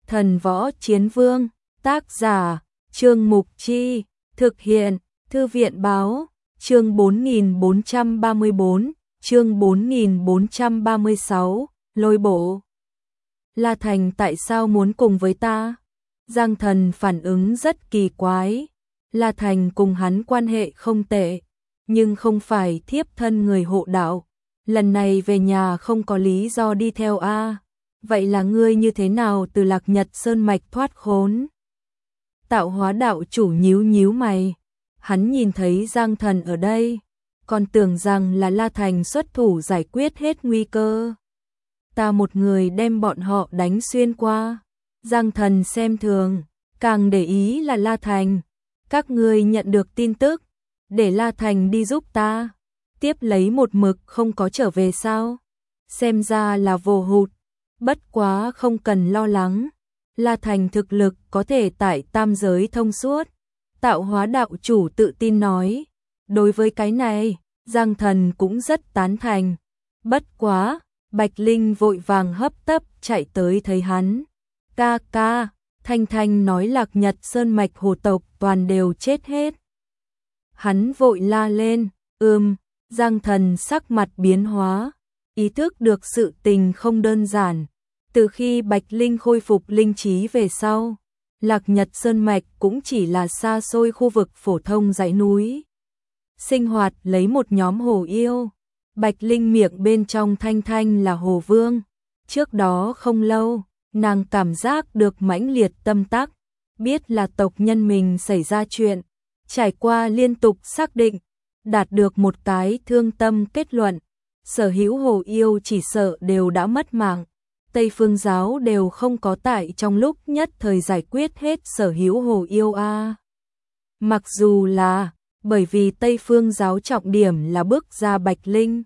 Thần Võ Chiến Vương, tác giả, Trương Mục Chi, thực hiện, Thư viện báo, chương 4434, chương 4436, lôi bộ. La Thành tại sao muốn cùng với ta? Giang Thần phản ứng rất kỳ quái. La Thành cùng hắn quan hệ không tệ, nhưng không phải thiếp thân người hộ đạo. Lần này về nhà không có lý do đi theo a. Vậy là ngươi như thế nào từ Lạc Nhật Sơn mạch thoát khốn? Tạo Hóa đạo chủ nhíu nhíu mày. Hắn nhìn thấy Giang Thần ở đây, còn tưởng rằng là La Thành xuất thủ giải quyết hết nguy cơ. Ta một người đem bọn họ đánh xuyên qua. Giang Thần xem thường, càng để ý là La Thành. Các ngươi nhận được tin tức, để La Thành đi giúp ta. Tiếp lấy một mực không có trở về sao? Xem ra là vô hụt. Bất quá không cần lo lắng. La Thành thực lực có thể tại tam giới thông suốt. Tạo Hóa đạo chủ tự tin nói. Đối với cái này, Giang Thần cũng rất tán thành. Bất quá, Bạch Linh vội vàng hấp tấp chạy tới thấy hắn. Ca ca, Thanh Thanh nói Lạc Nhật Sơn mạch hồ tộc toàn đều chết hết. Hắn vội la lên, Giang Thần sắc mặt biến hóa, ý thức được sự tình không đơn giản. Từ khi Bạch Linh khôi phục linh trí về sau, Lạc Nhật Sơn mạch cũng chỉ là xa xôi khu vực phổ thông dãy núi. Sinh hoạt lấy một nhóm hồ yêu. Bạch Linh miệng bên trong Thanh Thanh là hồ vương. Trước đó không lâu, nàng cảm giác được mãnh liệt tâm tắc, biết là tộc nhân mình xảy ra chuyện, trải qua liên tục xác định, đạt được một cái thương tâm kết luận, sở hữu hồ yêu chỉ sợ đều đã mất mạng. Tây Phương giáo đều không có tại trong lúc nhất thời giải quyết hết sở hữu hồ yêu a. Mặc dù là bởi vì Tây Phương giáo trọng điểm là bước ra Bạch Linh,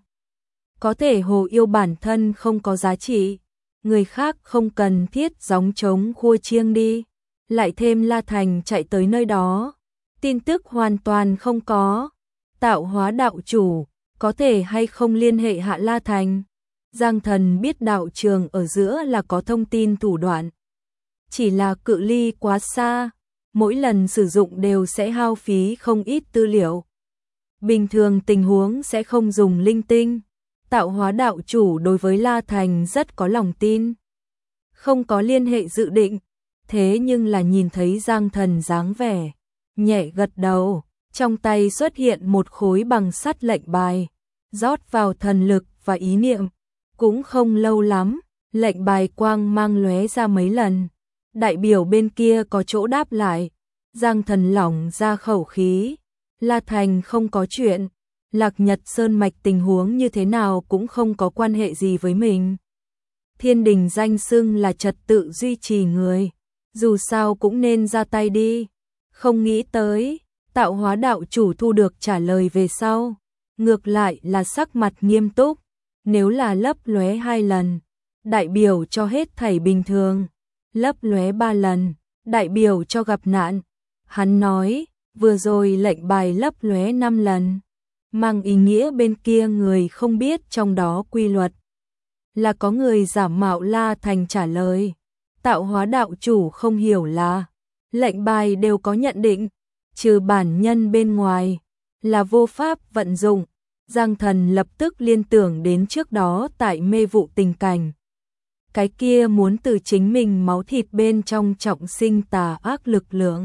có thể hồ yêu bản thân không có giá trị, người khác không cần thiết gióng trống khua chiêng đi, lại thêm La Thành chạy tới nơi đó, tin tức hoàn toàn không có. Tạo Hóa đạo chủ, có thể hay không liên hệ hạ La Thành? Giang Thần biết đạo trường ở giữa là có thông tin thủ đoạn, chỉ là cự ly quá xa, mỗi lần sử dụng đều sẽ hao phí không ít tư liệu. Bình thường tình huống sẽ không dùng linh tinh. Tạo Hóa đạo chủ đối với La Thành rất có lòng tin, không có liên hệ dự định, thế nhưng là nhìn thấy Giang Thần dáng vẻ, nhẹ gật đầu, trong tay xuất hiện một khối bằng sắt lệnh bài, rót vào thần lực và ý niệm, cũng không lâu lắm, lệnh bài quang mang lóe ra mấy lần, đại biểu bên kia có chỗ đáp lại. Giang Thần lỏng ra khẩu khí, La Thành không có chuyện. Lạc Nhật Sơn mạch tình huống như thế nào cũng không có quan hệ gì với mình. Thiên đình danh xưng là trật tự duy trì người, dù sao cũng nên ra tay đi. Không nghĩ tới, Tạo Hóa đạo chủ thu được trả lời về sau, ngược lại là sắc mặt nghiêm túc. Nếu là lấp lóe 2 lần, đại biểu cho hết thảy bình thường. Lấp lóe 3 lần, đại biểu cho gặp nạn. Hắn nói, vừa rồi lệnh bài lấp lóe 5 lần. Mang ý nghĩa bên kia người không biết trong đó quy luật. Là có người giả mạo La Thành trả lời. Tạo Hóa đạo chủ không hiểu là lệnh bài đều có nhận định, trừ bản nhân bên ngoài là vô pháp vận dụng. Giang Thần lập tức liên tưởng đến trước đó tại mê vụ tình cảnh. Cái kia muốn từ chính mình máu thịt bên trong trọng sinh tà ác lực lượng,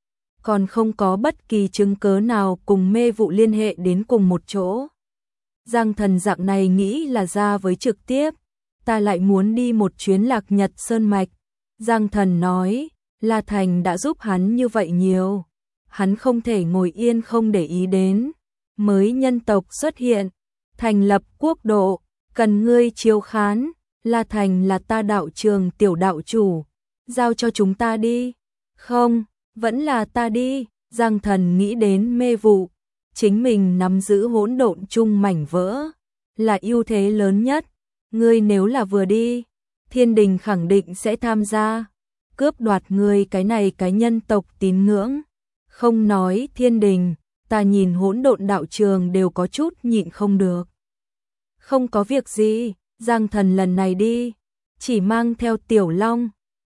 còn không có bất kỳ chứng cớ nào cùng mê vụ liên hệ đến cùng một chỗ. Giang Thần dạng này nghĩ là ra với trực tiếp, ta lại muốn đi một chuyến Lạc Nhật Sơn mạch. Giang Thần nói, La Thành đã giúp hắn như vậy nhiều, hắn không thể ngồi yên không để ý đến. Mới nhân tộc xuất hiện, thành lập quốc độ, cần ngươi chiếu khán. La Thành là ta đạo trường tiểu đạo chủ, giao cho chúng ta đi. Không, vẫn là ta đi. Giang Thần nghĩ đến mê vụ, chính mình nắm giữ hỗn độn chung mảnh vỡ, là ưu thế lớn nhất. Ngươi nếu là vừa đi, thiên đình khẳng định sẽ tham gia, cướp đoạt ngươi cái này cái nhân tộc tín ngưỡng. Không nói thiên đình, ta nhìn hỗn độn đạo trường đều có chút nhịn không được. Không có việc gì, Giang Thần lần này đi, chỉ mang theo Tiểu Long,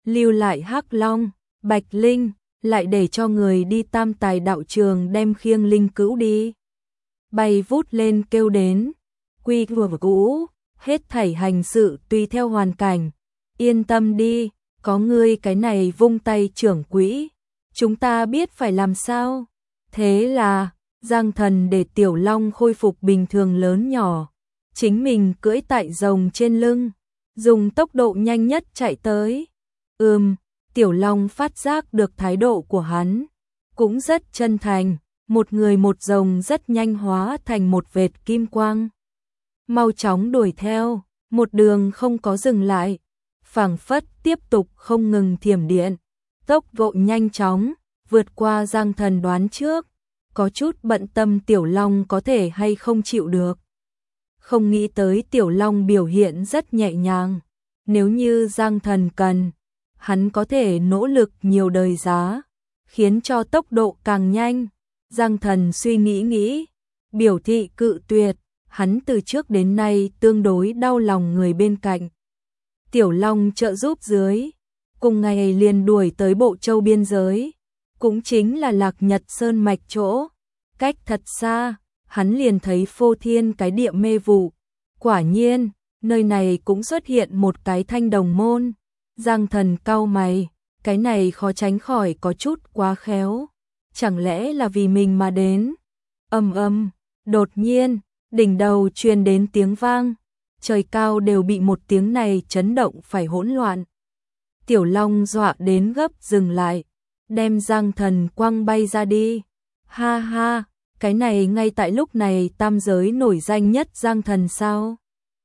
lưu lại Hắc Long, Bạch Linh, lại để cho người đi Tam Tài đạo trường đem khiêng linh cữu đi. Bay vút lên kêu đến, quy vừa cũ, hết thảy hành sự tùy theo hoàn cảnh, yên tâm đi, có ngươi cái này vung tay trưởng quỹ, chúng ta biết phải làm sao. Thế là, Giang Thần để Tiểu Long khôi phục bình thường lớn nhỏ, chính mình cưỡi tại rồng trên lưng, dùng tốc độ nhanh nhất chạy tới. Tiểu Long phát giác được thái độ của hắn, cũng rất chân thành, một người một rồng rất nhanh hóa thành một vệt kim quang. Mau chóng đuổi theo, một đường không có dừng lại, phảng phất tiếp tục không ngừng thiểm điện, tốc độ nhanh chóng, vượt qua Giang Thần đoán trước, có chút bận tâm Tiểu Long có thể hay không chịu được. Không nghĩ tới Tiểu Long biểu hiện rất nhẹ nhàng, nếu như Giang Thần cần, hắn có thể nỗ lực nhiều đời giá, khiến cho tốc độ càng nhanh. Giang Thần suy nghĩ, biểu thị cự tuyệt, hắn từ trước đến nay tương đối đau lòng người bên cạnh. Tiểu Long trợ giúp dưới, cùng ngày liền đuổi tới Bộ Châu biên giới, cũng chính là Lạc Nhật Sơn mạch chỗ, cách thật xa, hắn liền thấy phô thiên cái địa mê vụ. Quả nhiên, nơi này cũng xuất hiện một cái thanh đồng môn. Giang Thần cau mày, cái này khó tránh khỏi có chút quá khéo, chẳng lẽ là vì mình mà đến. Đột nhiên, đỉnh đầu truyền đến tiếng vang, trời cao đều bị một tiếng này chấn động phải hỗn loạn. Tiểu Long dọa đến gấp dừng lại, đem Giang Thần quăng bay ra đi. Ha ha, cái này ngay tại lúc này tam giới nổi danh nhất Giang Thần sao?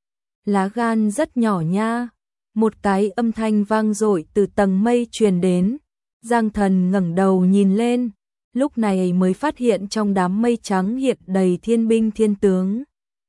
Lá gan rất nhỏ nha. Một cái âm thanh vang dội từ tầng mây truyền đến. Giang Thần ngẩng đầu nhìn lên, lúc này mới phát hiện trong đám mây trắng hiện đầy thiên binh thiên tướng,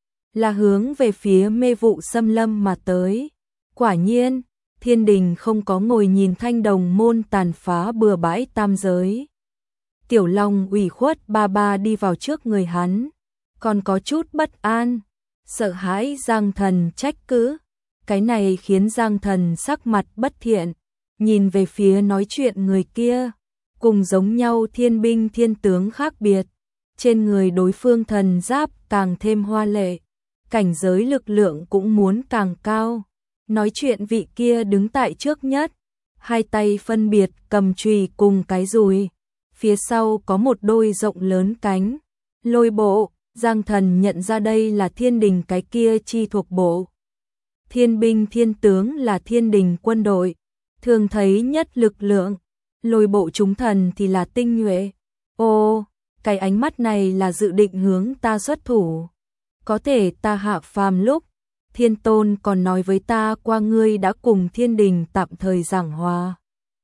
là hướng về phía mê vụ xâm lâm mà tới. Quả nhiên, Thiên Đình không có ngồi nhìn thanh đồng môn tàn phá bừa bãi tam giới. Tiểu Long ủy khuất ba đi vào trước người hắn, còn có chút bất an, sợ hãi Giang Thần trách cứ. Cái này khiến Giang Thần sắc mặt bất thiện, nhìn về phía nói chuyện người kia, cùng giống nhau thiên binh thiên tướng khác biệt, trên người đối phương thần giáp càng thêm hoa lệ, cảnh giới lực lượng cũng muốn càng cao. Nói chuyện vị kia đứng tại trước nhất, hai tay phân biệt cầm chùy cùng cái dùi, phía sau có một đôi rộng lớn cánh, lôi bộ. Giang Thần nhận ra đây là Thiên Đình cái kia chi thuộc bộ. Thiên binh thiên tướng là Thiên Đình quân đội, thường thấy nhất lực lượng, lôi bộ chúng thần thì là tinh nhuệ. Ô, cái ánh mắt này là dự định hướng ta xuất thủ. Có thể ta hạ phàm lúc, Thiên Tôn còn nói với ta qua ngươi đã cùng Thiên Đình tạm thời giảng hòa,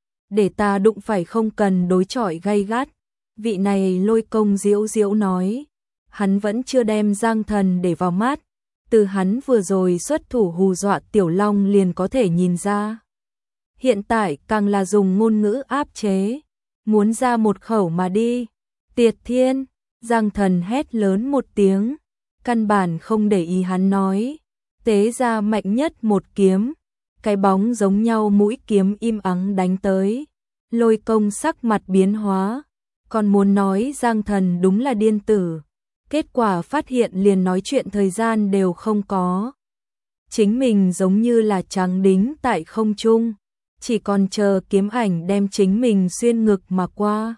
để ta đụng phải không cần đối chọi gay gắt. Vị này Lôi Công diễu diễu nói, hắn vẫn chưa đem Giang Thần để vào mắt, từ hắn vừa rồi xuất thủ hù dọa Tiểu Long liền có thể nhìn ra. Hiện tại càng là dùng ngôn ngữ áp chế, muốn ra một khẩu mà đi. Tiệt Thiên, Giang Thần hét lớn một tiếng, căn bản không để ý hắn nói, tế ra mạnh nhất một kiếm, cái bóng giống nhau mũi kiếm im ắng đánh tới. Lôi Công sắc mặt biến hóa, còn muốn nói Giang Thần đúng là điên tử, kết quả phát hiện liền nói chuyện thời gian đều không có. Chính mình giống như là trắng đính tại không trung, chỉ còn chờ kiếm ảnh đem chính mình xuyên ngực mà qua.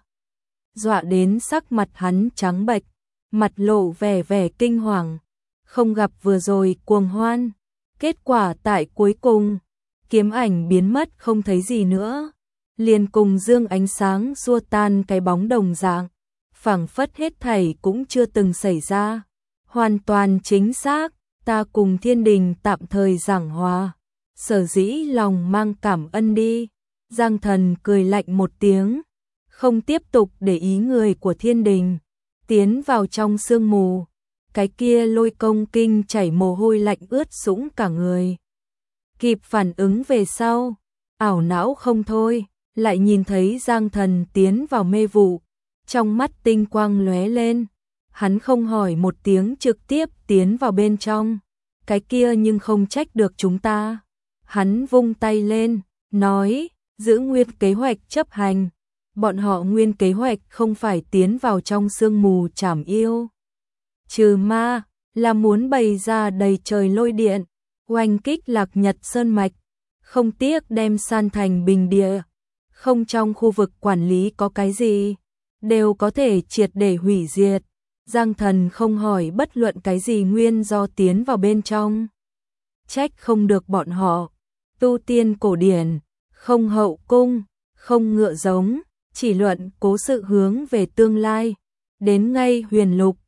Dọa đến sắc mặt hắn trắng bệch, mặt lộ vẻ kinh hoàng, không gặp vừa rồi cuồng hoan. Kết quả tại cuối cùng, kiếm ảnh biến mất không thấy gì nữa, liền cùng dương ánh sáng xua tan cái bóng đồng dạng, phảng phất hết thảy cũng chưa từng xảy ra. Hoàn toàn chính xác, ta cùng Thiên Đình tạm thời giảng hòa, sở dĩ lòng mang cảm ân đi. Giang Thần cười lạnh một tiếng, không tiếp tục để ý người của Thiên Đình, tiến vào trong sương mù. Cái kia Lôi Công kinh chảy mồ hôi lạnh ướt sũng cả người. Kịp phản ứng về sau, ảo não không thôi, lại nhìn thấy Giang Thần tiến vào mê vụ, trong mắt tinh quang lóe lên, hắn không hỏi một tiếng trực tiếp tiến vào bên trong. Cái kia nhưng không trách được chúng ta. Hắn vung tay lên, nói, giữ nguyên kế hoạch chấp hành. Bọn họ nguyên kế hoạch không phải tiến vào trong sương mù trảm yêu trừ ma, là muốn bày ra đầy trời lôi điện, oanh kích Lạc Nhật Sơn Mạch, không tiếc đem san thành bình địa. Không trong khu vực quản lý có cái gì, đều có thể triệt để hủy diệt. Giang Thần không hỏi bất luận cái gì nguyên do tiến vào bên trong. Trách không được bọn họ, tu tiên cổ điển, không hậu cung, không ngựa giống, chỉ luận cố sự hướng về tương lai. Đến ngay huyền lục,